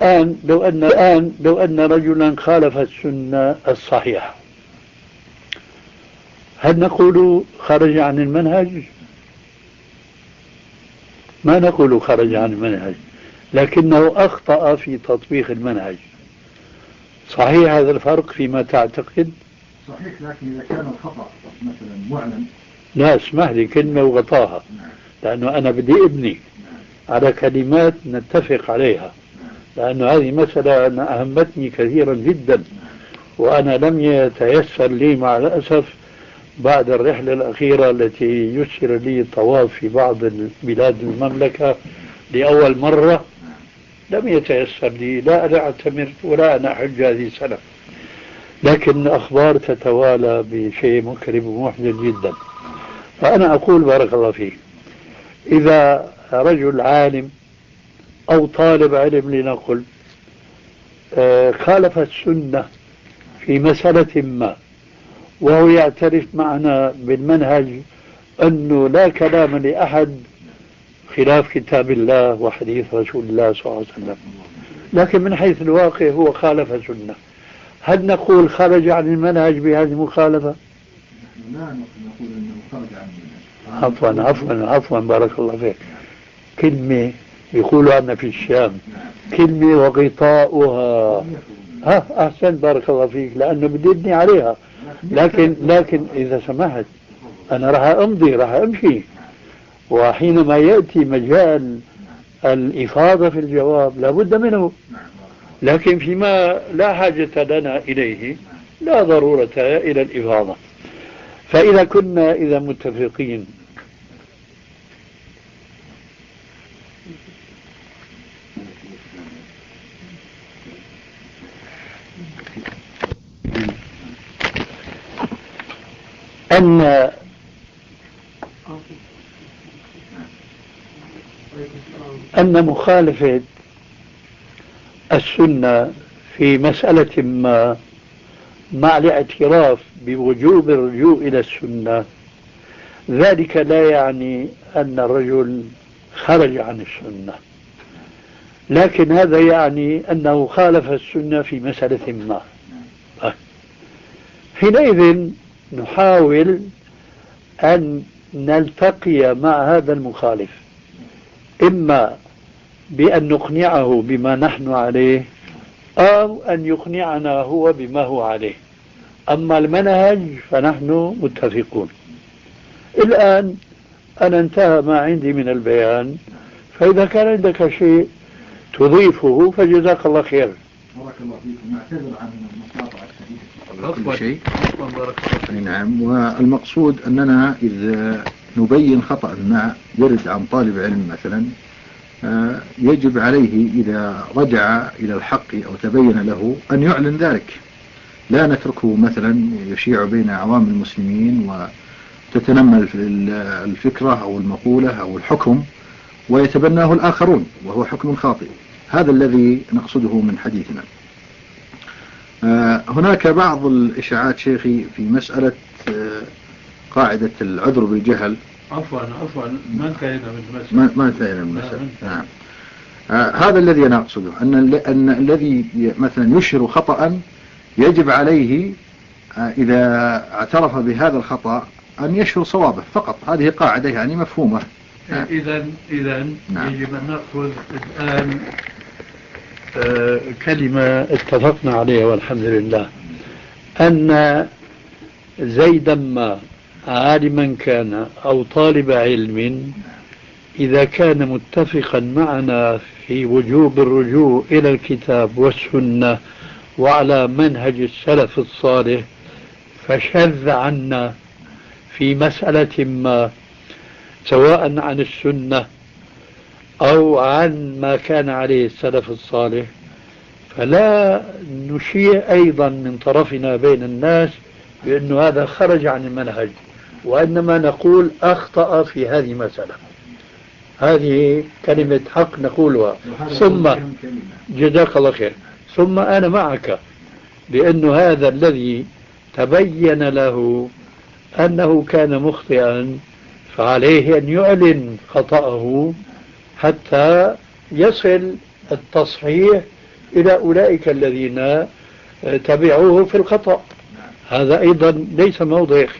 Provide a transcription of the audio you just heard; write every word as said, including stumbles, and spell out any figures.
الآن لو أن الآن لو أن رجلا خالف السنة الصحيحة، هل نقول خرج عن المنهج؟ ما نقول خرج عن المنهج، لكنه أخطأ في تطبيق المنهج. صحيح هذا الفرق فيما تعتقد؟ صحيح، لكن إذا كان الخطأ مثلا معلن. لا، اسمح لي كلمة وغطاها، لأنه أنا بدي ابني على كلمات نتفق عليها، لأنه هذه مسألة أنا أهمتني كثيرا جدا، وأنا لم يتيسر لي مع الأسف بعد الرحلة الأخيرة التي يسر لي الطواف في بعض بلاد المملكة لأول مرة، لم يتيسر لي لا أنا أعتمر ولا أنا أحج هذه السنة، لكن الأخبار تتوالى بشيء مكرم ومحزن جدا. فأنا أقول بارك الله فيك، إذا رجل عالم أو طالب علم لنقل خالف السنة في مسألة ما، وهو يعترف معنا بالمنهج أنه لا كلام لأحد خلاف كتاب الله وحديث رسول الله صلى الله عليه وسلم، لكن من حيث الواقع هو خالف السنة، هل نقول خرج عن المنهج بهذه المخالفة؟ لا نقول أنه خرج عن المنهج. عفوا عفوا عفوا بارك الله فيك، كلمة يقولوا أن في الشام كلمة وغطاؤها، ها أحسن بارك الله فيك، لأنه بدي ابني عليها، لكن لكن إذا سمحت أنا راح أمضي راح أمشي، وحينما يأتي مجال الإفاضة في الجواب لابد منه، لكن فيما لا حاجة لنا إليه لا ضرورة إلى الإفاضة. فإذا كنا إذا متفقين أن أن مخالفة السنة في مسألة ما مع الاعتراف بوجوب الرجوع إلى السنة، ذلك لا يعني أن الرجل خرج عن السنة، لكن هذا يعني أنه خالف السنة في مسألة ما. حينئذ نحاول أن نلتقي مع هذا المخالف، إما بأن نقنعه بما نحن عليه أو أن يقنعنا هو بما هو عليه. أما المنهج فنحن متفقون. الآن أنا انتهى ما عندي من البيان، فإذا كان عندك شيء تضيفه فجزاك الله خير. بارك الله فيكم. نعتذر عن مقاطعة كل شيء. نعم، والمقصود أننا إذا نبين خطأ ما يرد عن طالب علم مثلا، يجب عليه إذا رجع إلى الحق أو تبين له أن يعلن ذلك، لا نتركه مثلا يشيع بين عوام المسلمين وتتنمل في الفكرة أو المقولة أو الحكم ويتبناه الآخرون وهو حكم خاطئ. هذا الذي نقصده من حديثنا. هناك بعض الإشاعات شيخي في مسألة قاعدة العذر بالجهل. عفوا عفوا ما انتهينا من المسألة. ما انتهينا من المسألة. نعم. آه هذا الذي أنا أقصده، أن أن الذي مثلا يشهر خطأ يجب عليه آه إذا اعترف بهذا الخطأ أن يشهر صوابه فقط. هذه قاعدة يعني مفهومة. نعم. إذا إذا نعم. يجب أن نأخذ الآن آه كلمة اتفقنا عليها والحمد لله، أن زيدا ما عالما كان أو طالب علم إذا كان متفقا معنا في وجوب الرجوع إلى الكتاب والسنة وعلى منهج السلف الصالح، فشذ عنا في مسألة ما سواء عن السنة أو عن ما كان عليه السلف الصالح، فلا نشيع أيضا من طرفنا بين الناس بأنه هذا خرج عن المنهج، وإنما نقول أخطأ في هذه المسألة. هذه كلمة حق نقولها. ثم جزاك الله خير. ثم أنا معك بأنه هذا الذي تبين له أنه كان مخطئا فعليه أن يعلن خطأه حتى يصل التصحيح إلى أولئك الذين تبعوه في الخطأ. هذا أيضا ليس موضع